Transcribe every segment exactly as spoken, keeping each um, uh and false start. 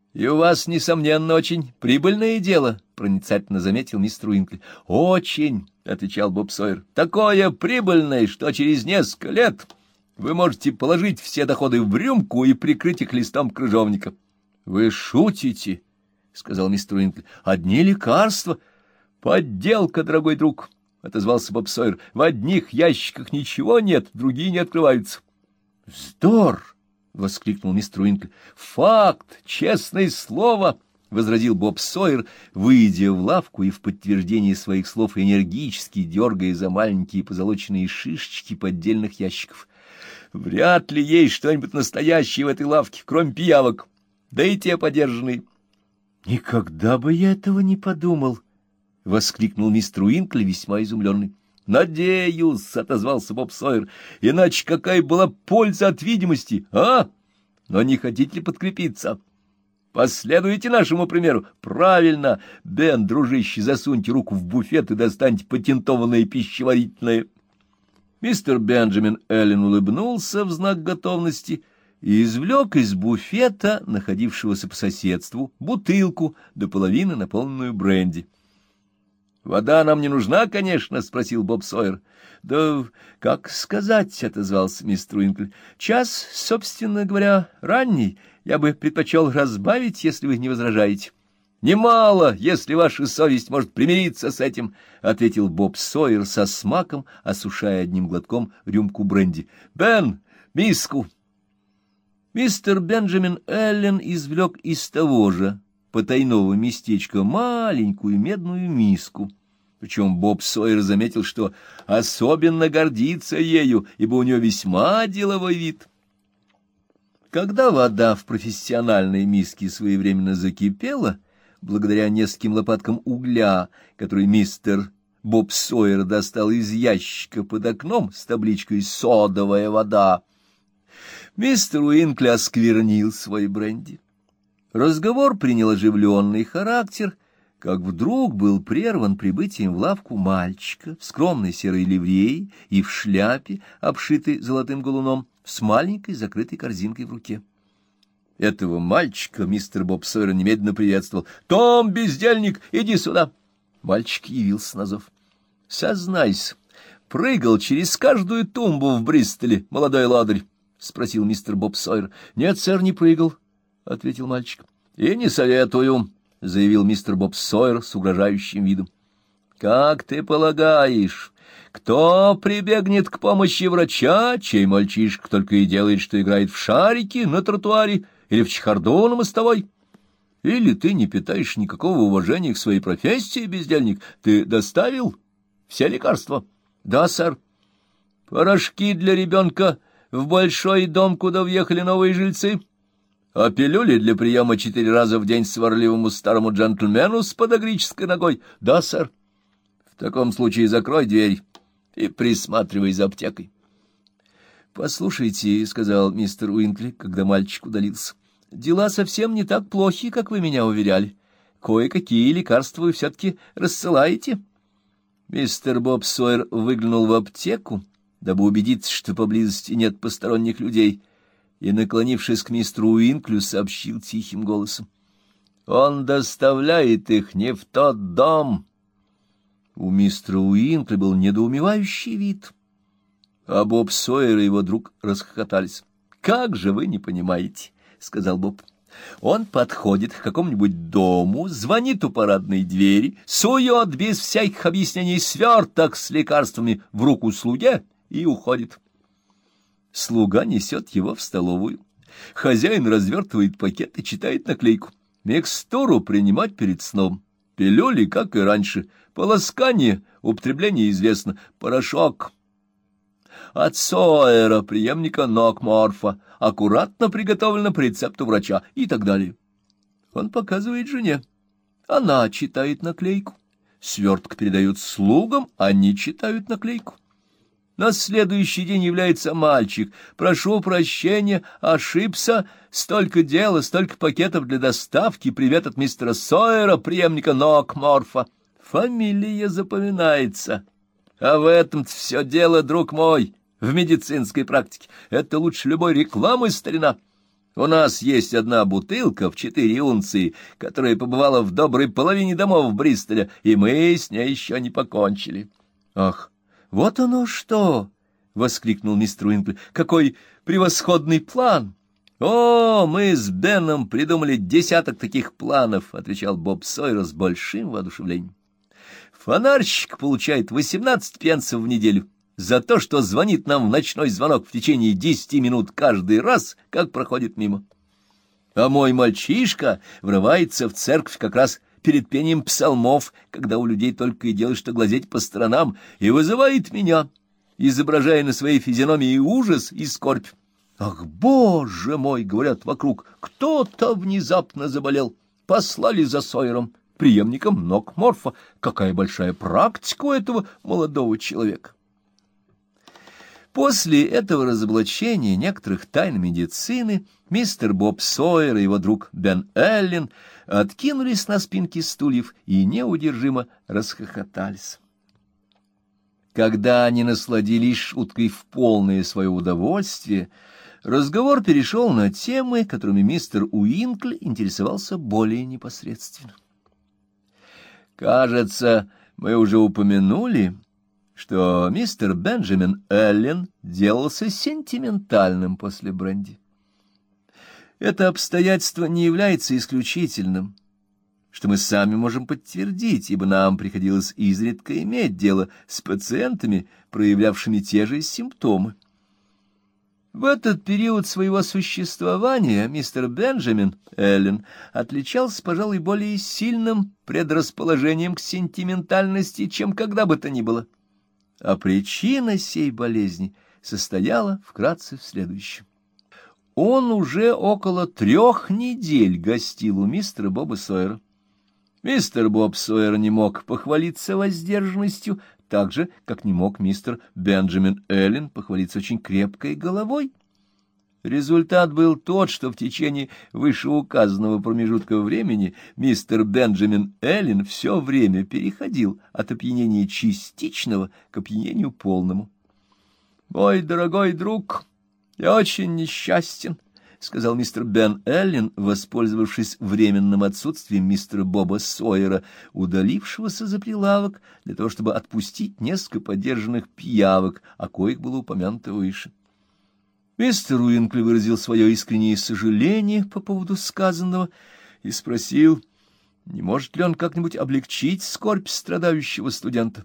— И у вас, несомненно, очень прибыльное дело, — проницательно заметил мистер Уинкли. — Очень, — отвечал Боб Сойер, — такое прибыльное, что через несколько лет вы можете положить все доходы в рюмку и прикрыть их листом крыжовника. — Вы шутите, — сказал мистер Уинкли. — Одни лекарства. — Подделка, дорогой друг, — отозвался Боб Сойер. — В одних ящиках ничего нет, другие не открываются. — Вздор! — воскликнул мистер Уинкли. — Факт, честное слово! — возразил Боб Сойер, выйдя в лавку и в подтверждение своих слов энергически дергая за маленькие позолоченные шишечки поддельных ящиков. — Вряд ли есть что-нибудь настоящее в этой лавке, кроме пиявок, да и те подержанные. — Никогда бы я этого не подумал! — воскликнул мистер Уинкли, весьма изумленный. — Надеюсь, — отозвался Боб Сойер, — иначе какая была польза от видимости, а? Но не хотите ли подкрепиться? Последуйте нашему примеру. Правильно, Бен, дружище, засуньте руку в буфет и достаньте патентованное пищеварительное. Мистер Бенджамин Эллен улыбнулся в знак готовности и извлек из буфета, находившегося по соседству, бутылку до половины, наполненную бренди. — Вода нам не нужна, конечно, — спросил Боб Сойер. — Да как сказать, — отозвался мистер Уинкли. — Час, собственно говоря, ранний. Я бы предпочел разбавить, если вы не возражаете. — Немало, если ваша совесть может примириться с этим, — ответил Боб Сойер со смаком, осушая одним глотком рюмку бренди. — Бен, миску! Мистер Бенджамин Эллен извлек из того же потайного местечка маленькую медную миску. Причем Боб Сойер заметил, что особенно гордится ею, ибо у нее весьма деловой вид. Когда вода в профессиональной миске своевременно закипела, благодаря нескольким лопаткам угля, который мистер Боб Сойер достал из ящика под окном с табличкой «Содовая вода», мистер Уинкли осквернил свой бренди. Разговор принял оживленный характер, как вдруг был прерван прибытием в лавку мальчика в скромной серой ливреи и в шляпе, обшитой золотым галуном, с маленькой закрытой корзинкой в руке. Этого мальчика мистер Боб Сойер немедленно приветствовал. — Том, бездельник, иди сюда! Мальчик явился на зов. — Сознайся, прыгал через каждую тумбу в Бристоле, молодой лодырь? — спросил мистер Боб Сойер. — Нет, сэр, не прыгал, — ответил мальчик. — И не советую, — заявил мистер Боб Сойер с угрожающим видом. — Как ты полагаешь, кто прибегнет к помощи врача, чей мальчишка только и делает, что играет в шарики на тротуаре или в чехарду на мостовой? Или ты не питаешь никакого уважения к своей профессии, бездельник? Ты доставил все лекарства? — Да, сэр. — Порошки для ребенка в большой дом, куда въехали новые жильцы? А пилюли для приема четыре раза в день сварливому старому джентльмену с подагрической ногой? — Да, сэр. — В таком случае закрой дверь и присматривай за аптекой. — Послушайте, — сказал мистер Уинкли, когда мальчик удалился, — дела совсем не так плохи, как вы меня уверяли. Кое-какие лекарства вы все-таки рассылаете. Мистер Боб Сойер выглянул в аптеку, дабы убедиться, что поблизости нет посторонних людей, и, наклонившись к мистеру Уинклю, сообщил тихим голосом: — Он доставляет их не в тот дом. У мистера Уинкля был недоумевающий вид, а Боб Сойер и его друг расхохотались. — Как же вы не понимаете, — сказал Боб. — Он подходит к какому-нибудь дому, звонит у парадной двери, сует без всяких объяснений сверток с лекарствами в руку слуге и уходит. Слуга несет его в столовую. Хозяин развертывает пакет и читает наклейку. Микстуру принимать перед сном. Пилюли, как и раньше. Полоскание, употребление известно. Порошок от Сойера, преемника Нокморфа, аккуратно приготовлено по рецепту врача и так далее. Он показывает жене. Она читает наклейку. Сверток передают слугам, они читают наклейку. На следующий день является мальчик. Прошу прощения, ошибся. Столько дела, столько пакетов для доставки. Привет от мистера Сойера, преемника Нокморфа. Фамилия запоминается. А в этом-то все дело, друг мой, в медицинской практике. Это лучше любой рекламы, старина. У нас есть одна бутылка в четыре унции, которая побывала в доброй половине домов Бристоля, и мы с ней еще не покончили. — Ах, вот оно что! — воскликнул мистер Уинкли. — Какой превосходный план! — О, мы с Беном придумали десяток таких планов, — отвечал Боб Сойер с большим воодушевлением. — Фонарщик получает восемнадцать пенсов в неделю за то, что звонит нам в ночной звонок в течение десяти минут каждый раз, как проходит мимо. А мой мальчишка врывается в церковь как раз перед пением псалмов, когда у людей только и дело, что глазеть по сторонам, и вызывает меня, изображая на своей физиономии ужас и скорбь. «Ах, Боже мой!» — говорят вокруг. «Кто-то внезапно заболел. Послали за Сойером, преемником Нокморфа. Какая большая практика у этого молодого человека!» После этого разоблачения некоторых тайн медицины мистер Боб Сойер и его друг Бен Эллен откинулись на спинки стульев и неудержимо расхохотались. Когда они насладились шуткой в полное свое удовольствие, разговор перешел на темы, которыми мистер Уинкль интересовался более непосредственно. Кажется, мы уже упомянули, что мистер Бенджамин Эллен делался сентиментальным после бренди. Это обстоятельство не является исключительным, что мы сами можем подтвердить, ибо нам приходилось изредка иметь дело с пациентами, проявлявшими те же симптомы. В этот период своего существования мистер Бенджамин Эллен отличался, пожалуй, более сильным предрасположением к сентиментальности, чем когда бы то ни было. А причина сей болезни состояла вкратце в следующем. Он уже около трех недель гостил у мистера Боба Сойера. Мистер Боб Сойер не мог похвалиться воздержанностью, так же, как не мог мистер Бенджамин Эллен похвалиться очень крепкой головой. Результат был тот, что в течение вышеуказанного промежутка времени мистер Бенджамин Эллен все время переходил от опьянения частичного к опьянению полному. «Мой дорогой друг, я очень несчастен», — сказал мистер Бен Эллен, воспользовавшись временным отсутствием мистера Боба Сойера, удалившегося за прилавок для того, чтобы отпустить несколько подержанных пиявок, о коих было упомянуто выше. Мистер Уинкли выразил свое искреннее сожаление по поводу сказанного и спросил, не может ли он как-нибудь облегчить скорбь страдающего студента.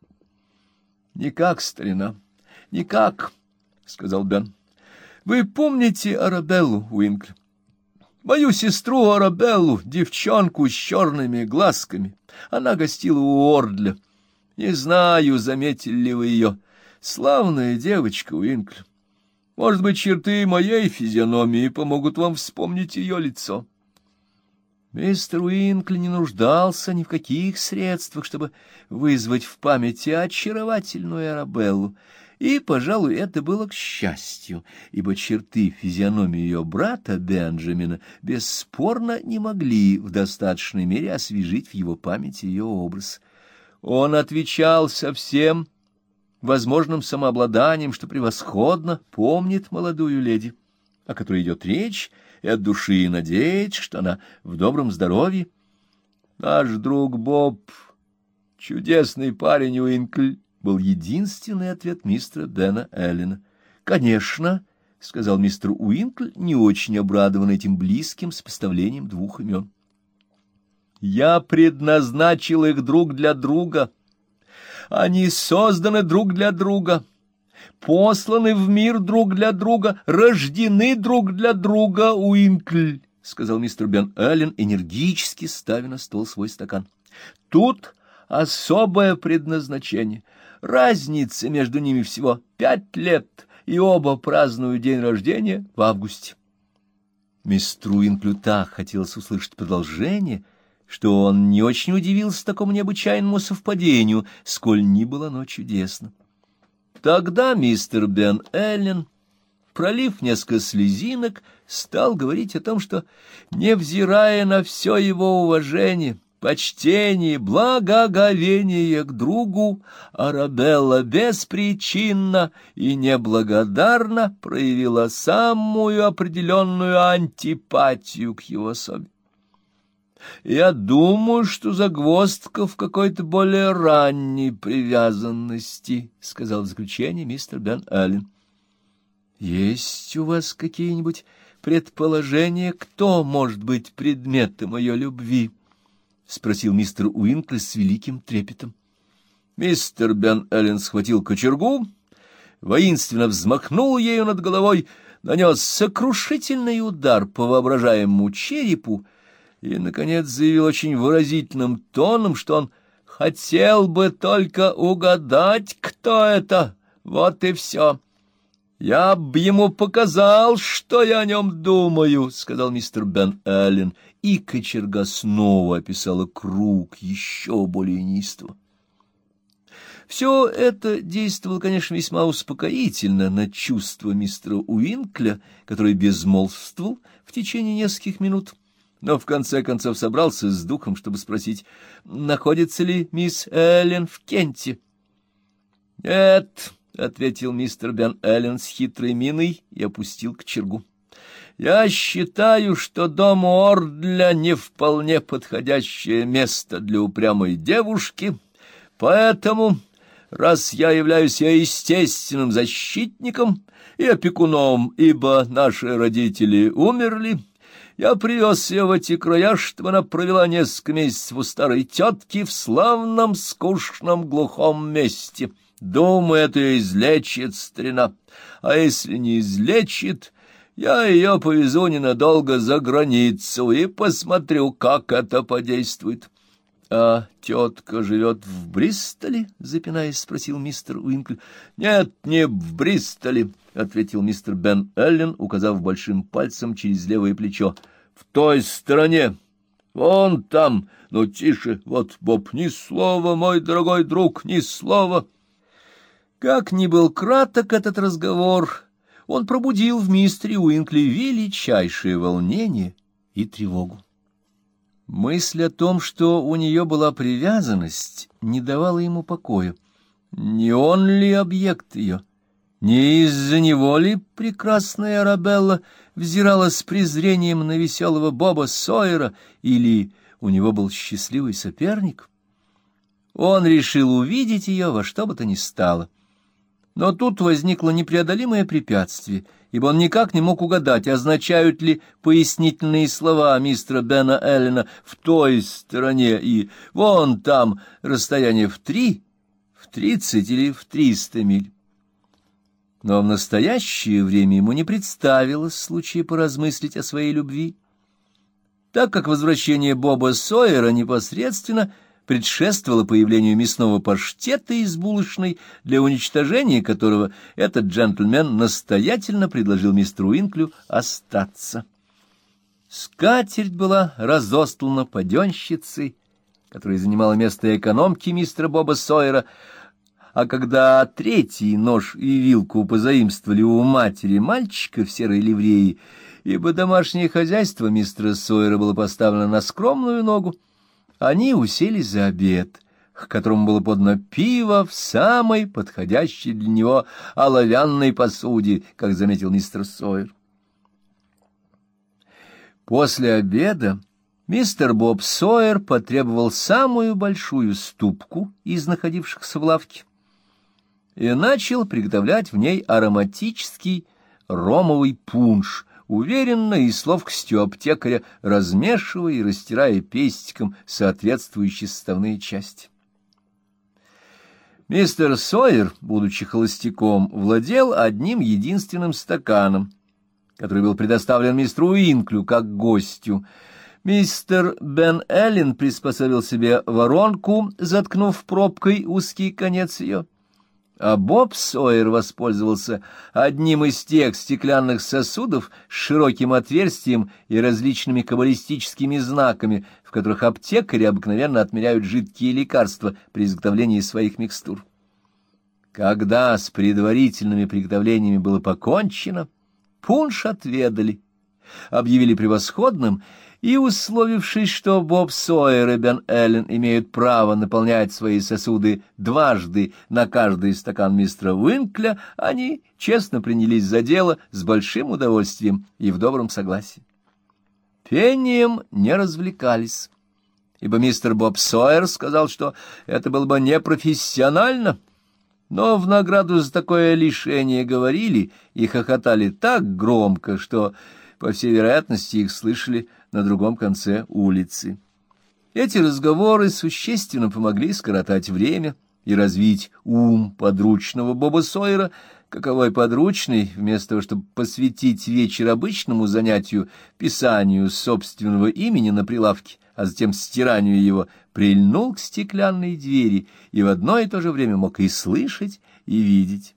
— Никак, старина, никак, — сказал Бен. — Вы помните Арабеллу, Уинкли? Мою сестру Арабеллу, девчонку с черными глазками. Она гостила у Ордля. Не знаю, заметили ли вы ее. Славная девочка, Уинкли. Может быть, черты моей физиономии помогут вам вспомнить ее лицо. Мистер Уинкли не нуждался ни в каких средствах, чтобы вызвать в памяти очаровательную Арабеллу, и, пожалуй, это было к счастью, ибо черты физиономии ее брата Бенджамина бесспорно не могли в достаточной мере освежить в его памяти ее образ. Он отвечал совсем возможным самообладанием, что превосходно помнит молодую леди, о которой идет речь, и от души надеется, что она в добром здоровье. Наш друг Боб, чудесный парень Уинкль, был единственный ответ мистера Бена Эллена. — Конечно, — сказал мистер Уинкль, не очень обрадованный этим близким сопоставлением двух имен. — Я предназначил их друг для друга. Они созданы друг для друга, посланы в мир друг для друга, рождены друг для друга, Уинкль, — сказал мистер Бен Эллен, энергически ставя на стол свой стакан. — Тут особое предназначение. Разница между ними всего пять лет, и оба празднуют день рождения в августе. Мистеру Уинклю так хотелось услышать продолжение, что он не очень удивился такому необычайному совпадению, сколь ни было оно чудесно. Тогда мистер Бен Эллен, пролив несколько слезинок, стал говорить о том, что, невзирая на все его уважение, почтение, благоговение к другу, Арабелла беспричинно и неблагодарно проявила самую определенную антипатию к его особе. Я думаю, что загвоздка в какой-то более ранней привязанности, — сказал в заключение мистер Бен Аллен. — Есть у вас какие-нибудь предположения, кто может быть предметом ее любви? — спросил мистер Уинкли с великим трепетом. Мистер Бен Аллен схватил кочергу, воинственно взмахнул ею над головой, нанес сокрушительный удар по воображаемому черепу и, наконец, заявил очень выразительным тоном, что он хотел бы только угадать, кто это. Вот и все. — Я б ему показал, что я о нем думаю, — сказал мистер Бен Аллен, и кочерга снова описала круг еще более неистово. Все это действовало, конечно, весьма успокоительно на чувство мистера Уинкля, который безмолвствовал в течение нескольких минут, но в конце концов собрался с духом, чтобы спросить, находится ли мисс Эллен в Кенте. — Нет, — ответил мистер Бен Аллен с хитрой миной и опустил кочергу. — Я считаю, что дом Ордля не вполне подходящее место для упрямой девушки, поэтому, раз я являюсь ее естественным защитником и опекуном, ибо наши родители умерли, я привез ее в эти края, чтобы она провела несколько месяцев у старой тетки в славном, скучном, глухом месте. Думаю, это ее излечит старина. А если не излечит, я ее повезу ненадолго за границу и посмотрю, как это подействует. — А тетка живет в Бристоле? — запинаясь, спросил мистер Уинкли. — Нет, не в Бристоле, — ответил мистер Бен Аллен, указав большим пальцем через левое плечо. — В той стороне. Вон там. Ну, тише. Вот, Боб, ни слова, мой дорогой друг, ни слова. Как ни был краток этот разговор, он пробудил в мистере Уинкли величайшее волнение и тревогу. Мысль о том, что у нее была привязанность, не давала ему покоя. Не он ли объект ее? Не из-за него ли прекрасная Арабелла взирала с презрением на веселого Боба Сойера, или у него был счастливый соперник? Он решил увидеть ее во что бы то ни стало. Но тут возникло непреодолимое препятствие, ибо он никак не мог угадать, означают ли пояснительные слова мистера Бена Эллена «в той стороне» и «вон там» расстояние в три, в тридцать или в триста миль. Но в настоящее время ему не представилось случая поразмыслить о своей любви, так как возвращение Боба Сойера непосредственно предшествовало появлению мясного паштета из булочной, для уничтожения которого этот джентльмен настоятельно предложил мистеру Уинклю остаться. Скатерть была разостлана паденщицей, которая занимала место экономки мистера Боба Сойера, а когда третий нож и вилку позаимствовали у матери мальчика в серой ливреи, ибо домашнее хозяйство мистера Сойера было поставлено на скромную ногу, они уселись за обед, к которому было подано пиво в самой подходящей для него оловянной посуде, как заметил мистер Сойер. После обеда мистер Боб Сойер потребовал самую большую ступку из находившихся в лавке и начал приготовлять в ней ароматический ромовый пунш, уверенно и с ловкостью аптекаря размешивая и растирая пестиком соответствующие составные части. Мистер Сойер, будучи холостяком, владел одним единственным стаканом, который был предоставлен мистеру Уинклю как гостю. Мистер Бен Эллен приспособил себе воронку, заткнув пробкой узкий конец ее, а Боб Сойер воспользовался одним из тех стеклянных сосудов с широким отверстием и различными каббалистическими знаками, в которых аптекари обыкновенно отмеряют жидкие лекарства при изготовлении своих микстур. Когда с предварительными приготовлениями было покончено, пунш отведали, объявили превосходным И, условившись, что Боб Сойер и Бен Эллен имеют право наполнять свои сосуды дважды на каждый стакан мистера Уинкля, они честно принялись за дело с большим удовольствием и в добром согласии. Пением не развлекались, ибо мистер Боб Сойер сказал, что это было бы непрофессионально, но в награду за такое лишение говорили и хохотали так громко, что, по всей вероятности, их слышали на другом конце улицы. Эти разговоры существенно помогли скоротать время и развить ум подручного Боба Сойера, каковой подручный, вместо того, чтобы посвятить вечер обычному занятию писанию собственного имени на прилавке, а затем стиранию его, прильнул к стеклянной двери и в одно и то же время мог и слышать, и видеть.